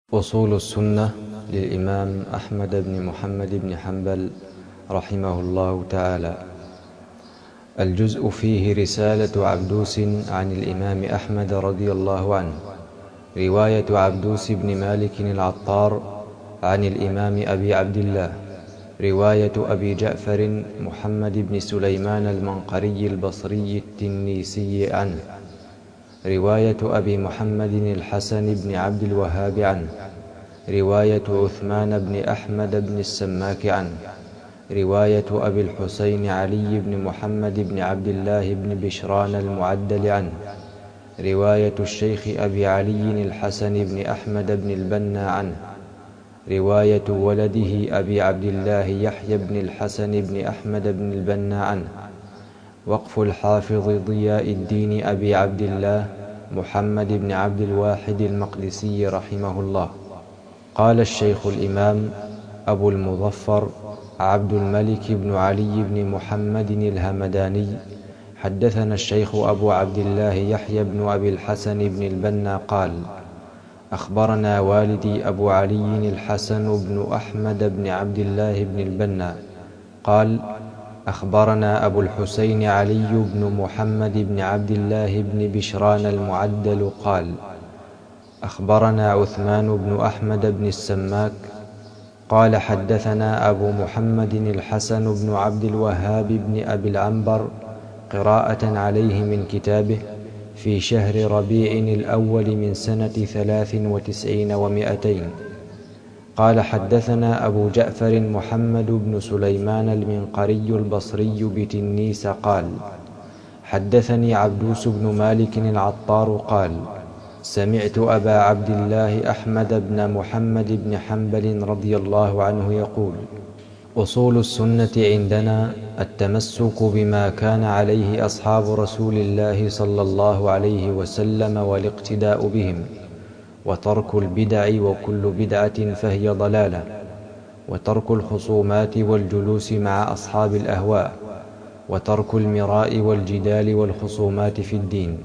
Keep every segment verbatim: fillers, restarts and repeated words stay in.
أصول السنة للإمام أحمد بن محمد بن حنبل رحمه الله تعالى. الجزء فيه رسالة عبدوس عن الإمام أحمد رضي الله عنه، رواية عبدوس بن مالك العطار عن الإمام أبي عبد الله، رواية أبي جعفر محمد بن سليمان المنقري البصري التنيسي عنه، رواية أبي محمد الحسن بن عبد الوهاب عنه، رواية عثمان بن أحمد بن السماك عنه، رواية أبي الحسين علي بن محمد بن عبد الله بن بشران المعدل عنه، رواية الشيخ أبي علي الحسن بن أحمد بن البنا عنه، رواية ولده أبي عبد الله يحيى بن الحسن بن أحمد بن البنا عنه، وقف الحافظ ضياء الدين أبي عبد الله محمد بن عبد الواحد المقدسي رحمه الله. قال الشيخ الإمام أبو المظفر عبد الملك بن علي بن محمد الهمداني: حدثنا الشيخ أبو عبد الله يحيى بن أبي الحسن بن البنا قال: أخبرنا والدي أبو علي الحسن بن أحمد بن عبد الله بن البنا قال: أخبرنا أبو الحسين علي بن محمد بن عبد الله بن بشران المعدل قال: أخبرنا عثمان بن أحمد بن السماك قال: حدثنا أبو محمد الحسن بن عبد الوهاب بن أبي العنبر قراءة عليه من كتابه في شهر ربيع الأول من سنة ثلاث وتسعين ومائتين. قال: حدثنا أبو جعفر محمد بن سليمان المنقري البصري بتنيس قال: حدثني عبدوس بن مالك العطار قال: سمعت أبا عبد الله أحمد بن محمد بن حنبل رضي الله عنه يقول: أصول السنة عندنا التمسك بما كان عليه أصحاب رسول الله صلى الله عليه وسلم والاقتداء بهم، وترك البدع وكل بدعة فهي ضلالة، وترك الخصومات والجلوس مع أصحاب الأهواء، وترك المراء والجدال والخصومات في الدين.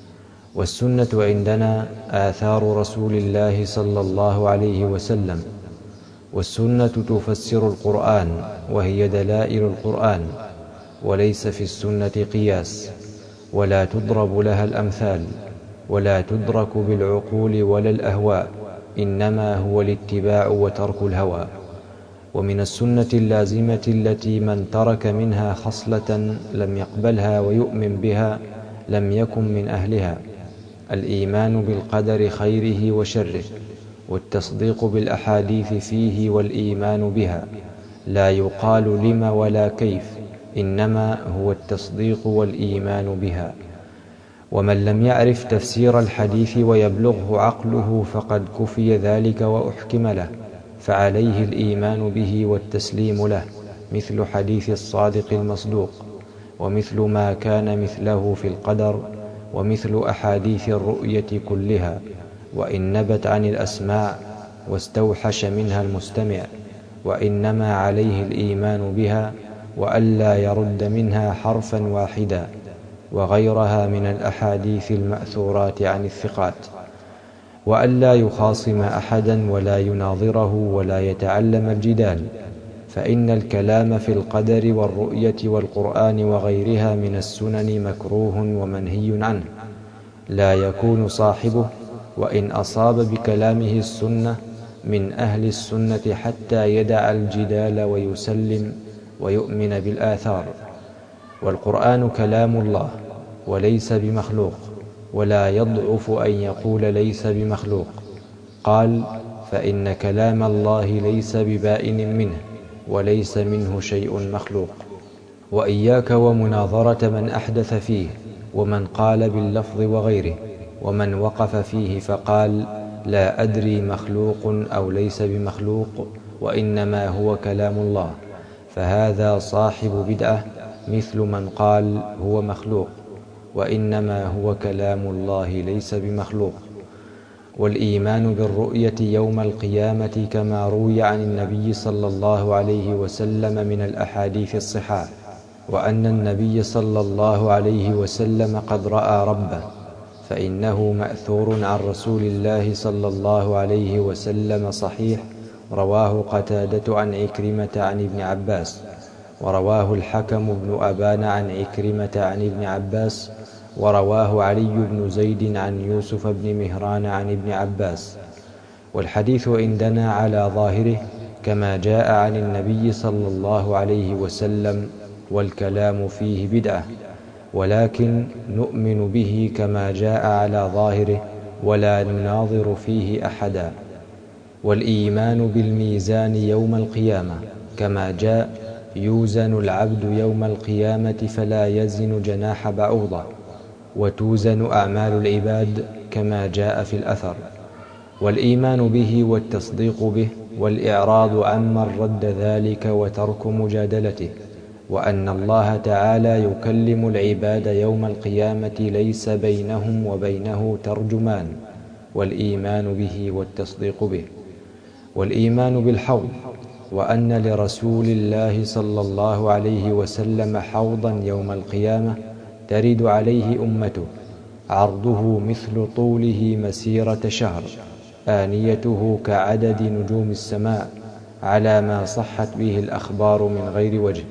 والسنة عندنا آثار رسول الله صلى الله عليه وسلم، والسنة تفسر القرآن وهي دلائل القرآن، وليس في السنة قياس، ولا تضرب لها الأمثال، ولا تدرك بالعقول ولا الأهواء، إنما هو الاتباع وترك الهوى. ومن السنة اللازمة التي من ترك منها خصلة لم يقبلها ويؤمن بها لم يكن من أهلها: الإيمان بالقدر خيره وشره، والتصديق بالأحاديث فيه والإيمان بها، لا يقال لم ولا كيف، إنما هو التصديق والإيمان بها. ومن لم يعرف تفسير الحديث ويبلغه عقله فقد كفي ذلك وأحكم له، فعليه الإيمان به والتسليم له، مثل حديث الصادق المصدوق، ومثل ما كان مثله في القدر، ومثل أحاديث الرؤية كلها، وإن نبت عن الأسماع واستوحش منها المستمع، وإنما عليه الإيمان بها وألا يرد منها حرفا واحدا، وغيرها من الأحاديث المأثورات عن الثقات، وألا يخاصم أحدا ولا يناظره ولا يتعلم الجدال، فإن الكلام في القدر والرؤية والقرآن وغيرها من السنن مكروه ومنهي عنه، لا يكون صاحبه وإن أصاب بكلامه السنة من أهل السنة حتى يدع الجدال ويسلم ويؤمن بالآثار. والقرآن كلام الله وليس بمخلوق، ولا يضعف أن يقول ليس بمخلوق. قال: فإن كلام الله ليس ببائن منه، وليس منه شيء مخلوق. وإياك ومناظرة من أحدث فيه، ومن قال باللفظ وغيره، ومن وقف فيه فقال: لا أدري مخلوق أو ليس بمخلوق، وإنما هو كلام الله، فهذا صاحب بدعة، مثل من قال هو مخلوق، وإنما هو كلام الله ليس بمخلوق. والإيمان بالرؤية يوم القيامة كما روي عن النبي صلى الله عليه وسلم من الأحاديث الصحاح، وأن النبي صلى الله عليه وسلم قد رأى ربه، فإنه مأثور عن رسول الله صلى الله عليه وسلم صحيح، رواه قتادة عن عكرمة عن ابن عباس، ورواه الحكم بن أبان عن عكرمة عن ابن عباس، ورواه علي بن زيد عن يوسف بن مهران عن ابن عباس. والحديث عندنا على ظاهره كما جاء عن النبي صلى الله عليه وسلم، والكلام فيه بدعة، ولكن نؤمن به كما جاء على ظاهره ولا نناظر فيه أحدا. والإيمان بالميزان يوم القيامة كما جاء: يوزن العبد يوم القيامة فلا يزن جناح بعوضة، وتوزن أعمال العباد كما جاء في الأثر. والإيمان به والتصديق به، والإعراض عمن رد ذلك وترك مجادلته، وأن الله تعالى يكلم العباد يوم القيامة ليس بينهم وبينه ترجمان، والإيمان به والتصديق به. والإيمان بالحوض، وأن لرسول الله صلى الله عليه وسلم حوضا يوم القيامة ترد عليه أمته، عرضه مثل طوله مسيرة شهر، آنيته كعدد نجوم السماء، على ما صحت به الأخبار من غير وجه.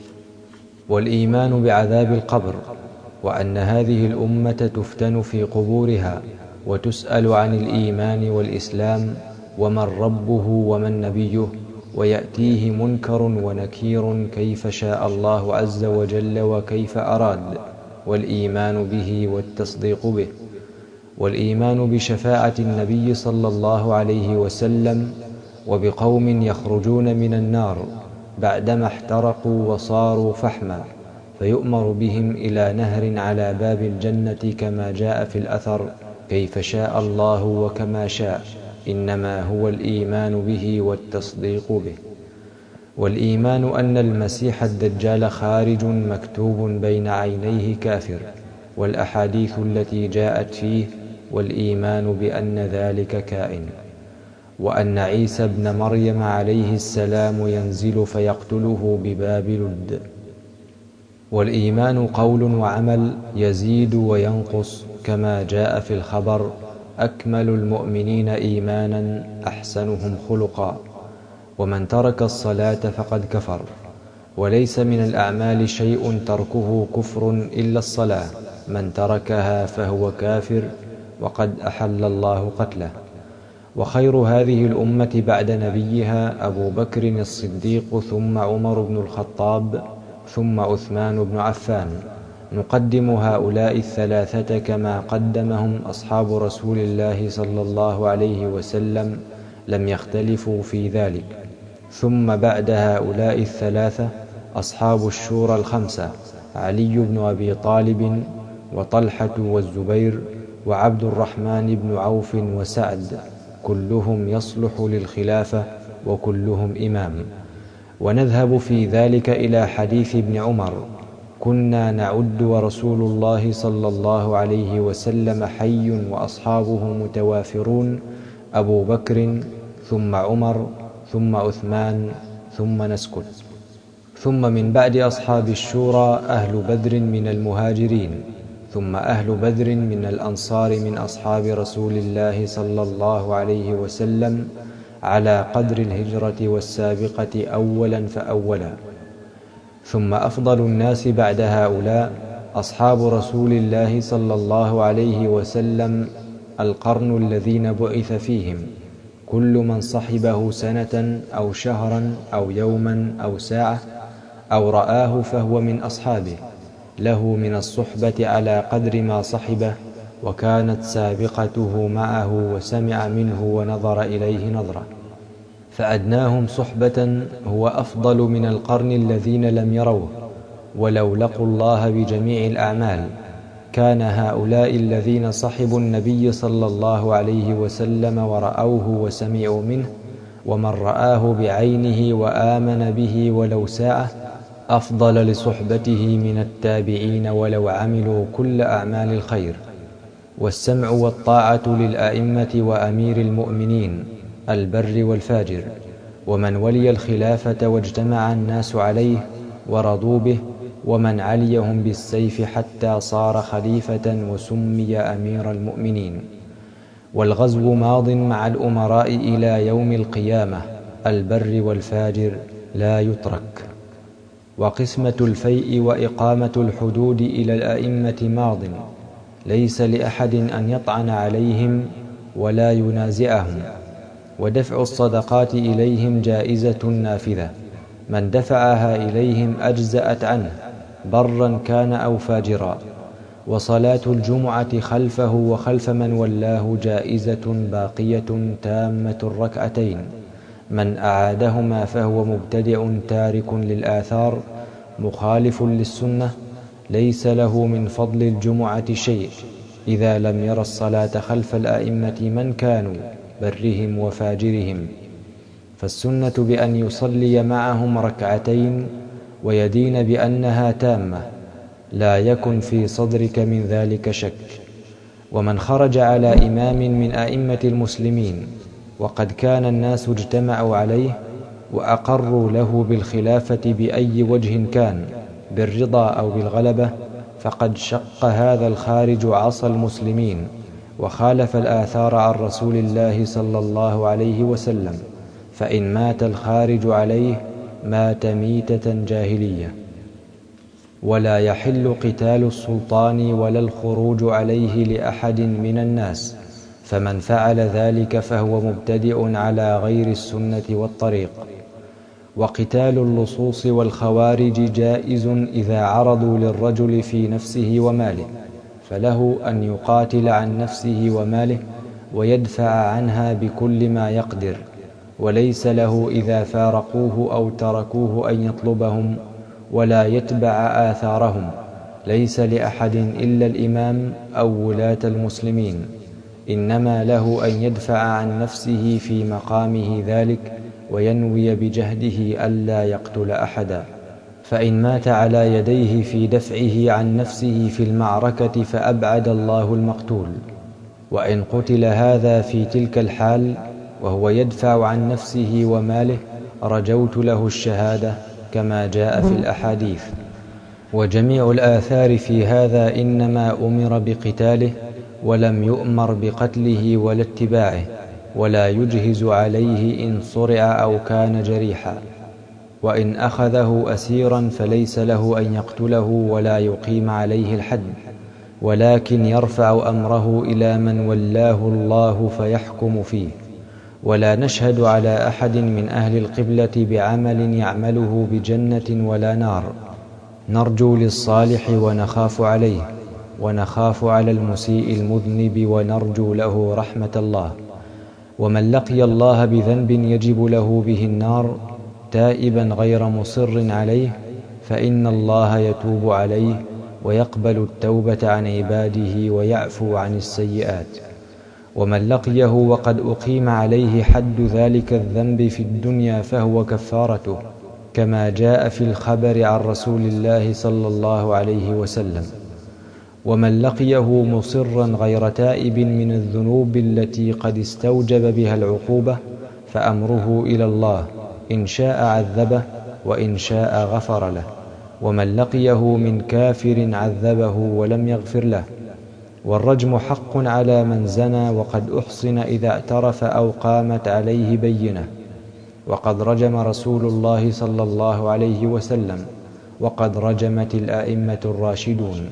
والإيمان بعذاب القبر، وأن هذه الأمة تفتن في قبورها وتسأل عن الإيمان والإسلام ومن ربه ومن نبيه، ويأتيه منكر ونكير كيف شاء الله عز وجل وكيف أراد، والإيمان به والتصديق به. والإيمان بشفاعة النبي صلى الله عليه وسلم، وبقوم يخرجون من النار بعدما احترقوا وصاروا فحما، فيؤمر بهم إلى نهر على باب الجنة كما جاء في الأثر: كيف شاء الله وكما شاء، إنما هو الإيمان به والتصديق به. والإيمان أن المسيح الدجال خارج مكتوب بين عينيه كافر، والأحاديث التي جاءت فيه، والإيمان بأن ذلك كائن. وأن عيسى ابن مريم عليه السلام ينزل فيقتله بباب لد. والإيمان قول وعمل يزيد وينقص كما جاء في الخبر: أكمل المؤمنين إيمانا أحسنهم خلقا، ومن ترك الصلاة فقد كفر. وليس من الأعمال شيء تركه كفر إلا الصلاة، من تركها فهو كافر، وقد أحل الله قتله. وخير هذه الأمة بعد نبيها أبو بكر الصديق، ثم عمر بن الخطاب، ثم عثمان بن عفان. نقدم هؤلاء الثلاثة كما قدمهم أصحاب رسول الله صلى الله عليه وسلم، لم يختلفوا في ذلك. ثم بعد هؤلاء الثلاثة أصحاب الشورى الخمسة: علي بن أبي طالب، وطلحة والزبير، وعبد الرحمن بن عوف وسعد، كلهم يصلح للخلافة وكلهم إمام. ونذهب في ذلك إلى حديث ابن عمر: كنا نعد ورسول الله صلى الله عليه وسلم حي وأصحابه متوافرون، أبو بكر ثم عمر ثم عثمان ثم نسكت. ثم من بعد أصحاب الشورى أهل بدر من المهاجرين، ثم أهل بدر من الأنصار من أصحاب رسول الله صلى الله عليه وسلم، على قدر الهجرة والسابقة أولا فأولا. ثم أفضل الناس بعد هؤلاء أصحاب رسول الله صلى الله عليه وسلم، القرن الذين بعث فيهم، كل من صحبه سنة أو شهرا أو يوما أو ساعة أو رآه فهو من أصحابه، له من الصحبة على قدر ما صحبه، وكانت سابقته معه وسمع منه ونظر إليه نظرة. فأدناهم صحبة هو أفضل من القرن الذين لم يروه ولو لقوا الله بجميع الأعمال. كان هؤلاء الذين صحبوا النبي صلى الله عليه وسلم ورأوه وسمعوا منه، ومن رآه بعينه وآمن به ولو ساعة، أفضل لصحبته من التابعين ولو عملوا كل أعمال الخير. والسمع والطاعة للأئمة وأمير المؤمنين البر والفاجر، ومن ولي الخلافة واجتمع الناس عليه ورضوا به، ومن عليهم بالسيف حتى صار خليفة وسمي أمير المؤمنين. والغزو ماض مع الأمراء إلى يوم القيامة، البر والفاجر لا يترك. وقسمة الفيء وإقامة الحدود إلى الأئمة ماض، ليس لأحد أن يطعن عليهم ولا ينازعهم. ودفع الصدقات إليهم جائزة نافذة، من دفعها إليهم أجزأت عنه برا كان أو فاجرا. وصلاة الجمعة خلفه وخلف من ولاه جائزة باقية تامة الركعتين، من أعادهما فهو مبتدع تارك للآثار مخالف للسنة، ليس له من فضل الجمعة شيء إذا لم ير الصلاة خلف الأئمة من كانوا برهم وفاجرهم. فالسنة بأن يصلي معهم ركعتين ويدين بأنها تامة، لا يكن في صدرك من ذلك شك. ومن خرج على إمام من أئمة المسلمين وقد كان الناس اجتمعوا عليه وأقروا له بالخلافة بأي وجه كان، بالرضا أو بالغلبة، فقد شق هذا الخارج عصا المسلمين وخالف الآثار عن رسول الله صلى الله عليه وسلم. فإن مات الخارج عليه مات ميتة جاهلية. ولا يحل قتال السلطان ولا الخروج عليه لأحد من الناس، فمن فعل ذلك فهو مبتدع على غير السنة والطريق. وقتال اللصوص والخوارج جائز إذا عرضوا للرجل في نفسه وماله، فله أن يقاتل عن نفسه وماله ويدفع عنها بكل ما يقدر، وليس له إذا فارقوه أو تركوه أن يطلبهم ولا يتبع آثارهم. ليس لأحد إلا الإمام أو ولاة المسلمين، إنما له أن يدفع عن نفسه في مقامه ذلك وينوي بجهده ألا يقتل أحدا. فإن مات على يديه في دفعه عن نفسه في المعركة فأبعد الله المقتول. وإن قتل هذا في تلك الحال وهو يدفع عن نفسه وماله رجوت له الشهادة كما جاء في الأحاديث. وجميع الآثار في هذا إنما أمر بقتاله ولم يؤمر بقتله ولا اتباعه، ولا يجهز عليه إن صرع أو كان جريحا. وإن أخذه أسيرا فليس له أن يقتله ولا يقيم عليه الحد، ولكن يرفع أمره إلى من ولاه الله فيحكم فيه. ولا نشهد على أحد من أهل القبلة بعمل يعمله بجنة ولا نار، نرجو للصالح ونخاف عليه، ونخاف على المسيء المذنب ونرجو له رحمة الله. ومن لقي الله بذنب يجب له به النار تائبا غير مصر عليه فإن الله يتوب عليه ويقبل التوبة عن عباده ويعفو عن السيئات. ومن لقيه وقد أقيم عليه حد ذلك الذنب في الدنيا فهو كفارته، كما جاء في الخبر عن رسول الله صلى الله عليه وسلم. ومن لقيه مصرا غير تائب من الذنوب التي قد استوجب بها العقوبة فأمره إلى الله، إن شاء عذبه وإن شاء غفر له. ومن لقيه من كافر عذبه ولم يغفر له. والرجم حق على من زنى وقد أحصن إذا اعترف أو قامت عليه بينة، وقد رجم رسول الله صلى الله عليه وسلم، وقد رجمت الأئمة الراشدون.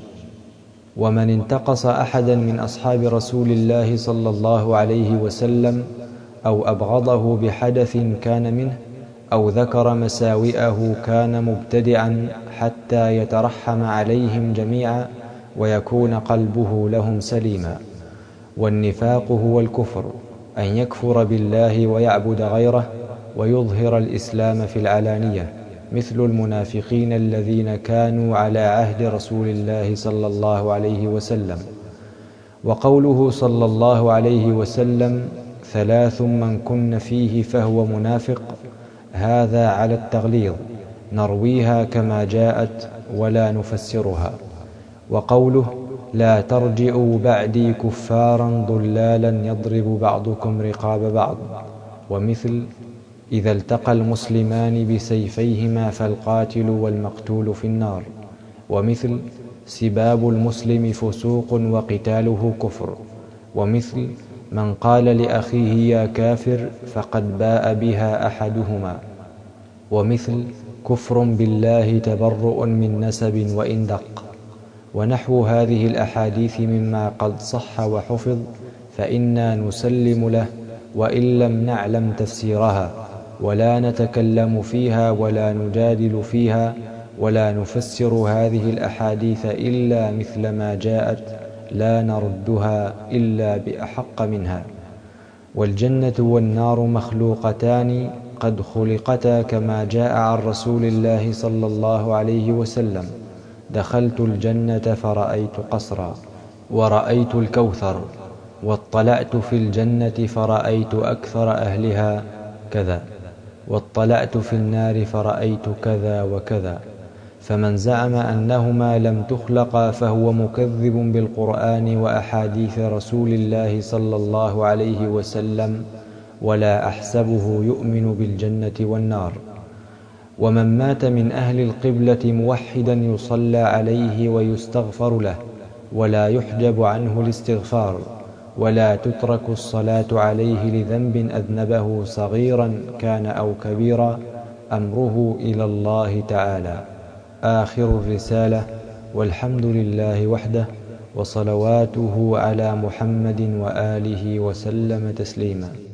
ومن انتقص أحدا من أصحاب رسول الله صلى الله عليه وسلم أو أبغضه بحدث كان منه أو ذكر مساوئه كان مبتدعا حتى يترحم عليهم جميعا ويكون قلبه لهم سليما. والنفاق هو الكفر، أن يكفر بالله ويعبد غيره ويظهر الإسلام في العلانية، مثل المنافقين الذين كانوا على عهد رسول الله صلى الله عليه وسلم. وقوله صلى الله عليه وسلم ثلاث من كن فيه فهو منافق، هذا على التغليظ، نرويها كما جاءت ولا نفسرها. وقوله لا ترجعوا بعدي كفارا ضلالا يضرب بعضكم رقاب بعض، ومثل إذا التقى المسلمان بسيفيهما فالقاتل والمقتول في النار. ومثل سباب المسلم فسوق وقتاله كفر، ومثل من قال لأخيه يا كافر فقد باء بها أحدهما، ومثل كفر بالله تبرؤ من نسب وإن دق. ونحو هذه الأحاديث مما قد صح وحفظ فإنا نسلم له وإن لم نعلم تفسيرها، ولا نتكلم فيها ولا نجادل فيها، ولا نفسر هذه الأحاديث إلا مثل ما جاءت، لا نردها إلا بأحق منها. والجنة والنار مخلوقتان قد خلقتا كما جاء عن رسول الله صلى الله عليه وسلم: دخلت الجنة فرأيت قصرا، ورأيت الكوثر، واطلعت في الجنة فرأيت أكثر أهلها كذا، واطلعت في النار فرأيت كذا وكذا. فمن زعم أنهما لم تخلقا فهو مكذب بالقرآن وأحاديث رسول الله صلى الله عليه وسلم، ولا أحسبه يؤمن بالجنة والنار. ومن مات من أهل القبلة موحدا يصلى عليه ويستغفر له، ولا يحجب عنه الاستغفار، ولا تترك الصلاة عليه لذنب أذنبه صغيرا كان أو كبيرا، أمره إلى الله تعالى. آخر الرسالة، والحمد لله وحده، وصلواته على محمد وآله وسلم تسليما.